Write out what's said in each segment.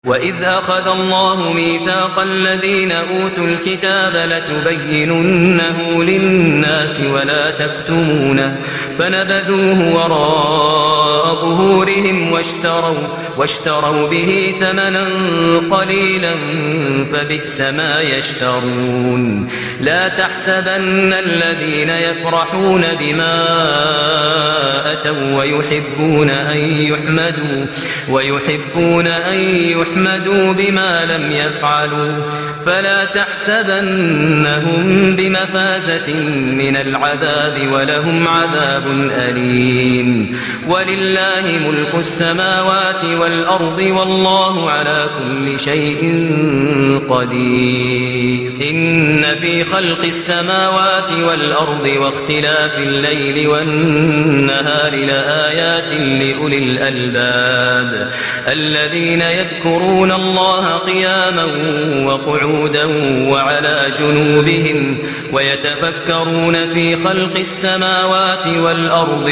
وإذ أخذ الله ميثاق الذين أوتوا الكتاب لتبيننه للناس ولا تكتمونه فنبذوه وراء ظهورهم واشتروا به ثمنا قليلا فبئس ما يشترون. لا تحسبن الذين يفرحون بما أتوا ويحبون أن يحمدوا بما لم يفعلوا فلا تحسبنهم بمفازة من العذاب ولهم عذاب أليم. ولله ملك السماوات والأرض والله على كل شيء قدير. إن في خلق السماوات والأرض واختلاف الليل والنهار لآيات لأولي الألباب الذين يذكرون الله قياما وقعودا وعلى جنوبهم ويتفكرون في خلق السماوات والأرض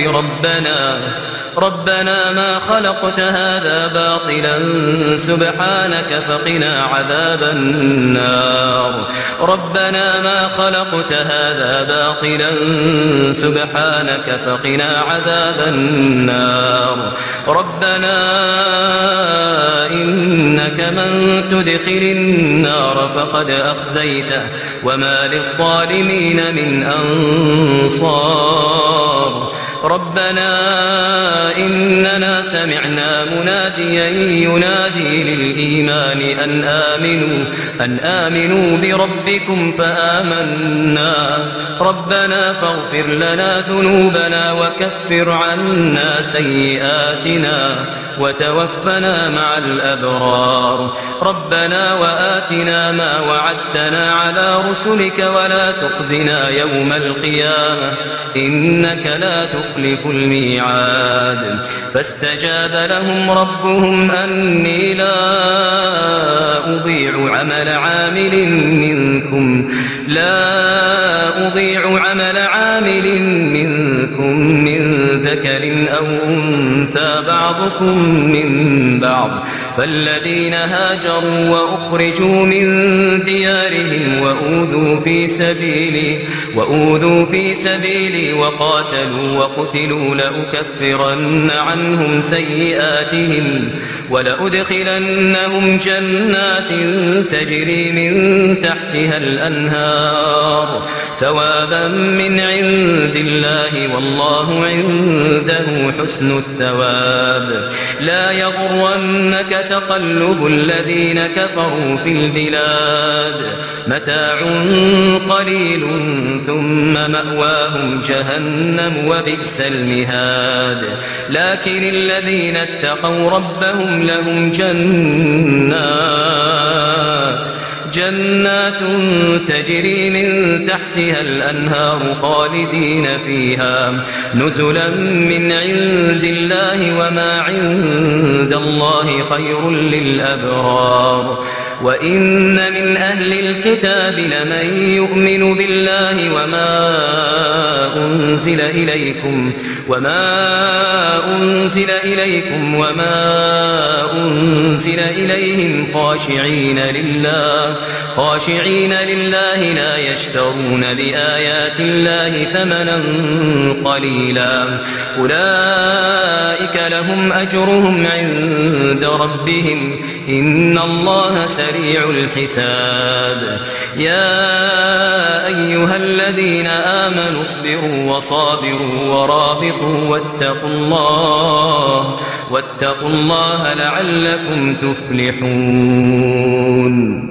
ربنا ما خلقت هذا باطلا سبحانك فقنا عذاب النار. ربنا ما خلقت هذا باطلا سبحانك فقنا عذاب النار. ربنا إنك من تدخل النار فقد أخزيته وما للظالمين من أنصار. ربنا إننا سمعنا مناديا ينادي للإيمان أن آمنوا بربكم فآمنا. ربنا فاغفر لنا ذنوبنا وكفر عنا سيئاتنا وتوفنا مع الأبرار. ربنا وآتنا ما وعدتنا على رسلك ولا تخزنا يوم القيامة إنك لا تخلف الميعاد. فاستجاب لهم ربهم أني لا أضيع عمل عامل منكم من ذكر أو أنثى بعضكم من بعض فالذين هاجروا وأخرجوا من ديارهم وأوذوا في سبيلي وقاتلوا وقتلوا لأكفرن عنهم سيئاتهم ولأدخلنهم جنات تجري من تحتها الأنهار ثوابا من عند الله والله عنده حسن الثواب. لا يغرنك تقلب الذين كفروا في البلاد متاع قليل ثم مأواهم جهنم وبئس المهاد. لكن الذين اتقوا ربهم لهم جنات تجري من تحتها الأنهار خالدين فيها نزلا من عند الله وما عند الله خير للأبرار. وإن من أهل الكتاب لمن يؤمن بالله وما أنزل إليكم وما أنزل إليهم خاشعين لله لا يشترون بآيات الله ثمنا قليلا أولئك لهم أجرهم عند ربهم إن الله سريع الحساب. يا أيها الذين آمنوا اصبروا وصابروا ورابطوا واتقوا الله لعلكم تفلحون.